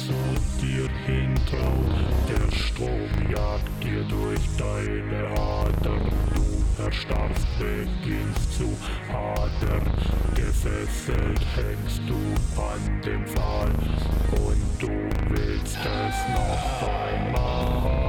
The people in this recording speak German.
zu dir hintraut. Der Strom jagt dir durch deine Adern, du erstarrst, beginnst zu hadern. Gefesselt hängst du an dem Pfahl und du willst es noch einmal.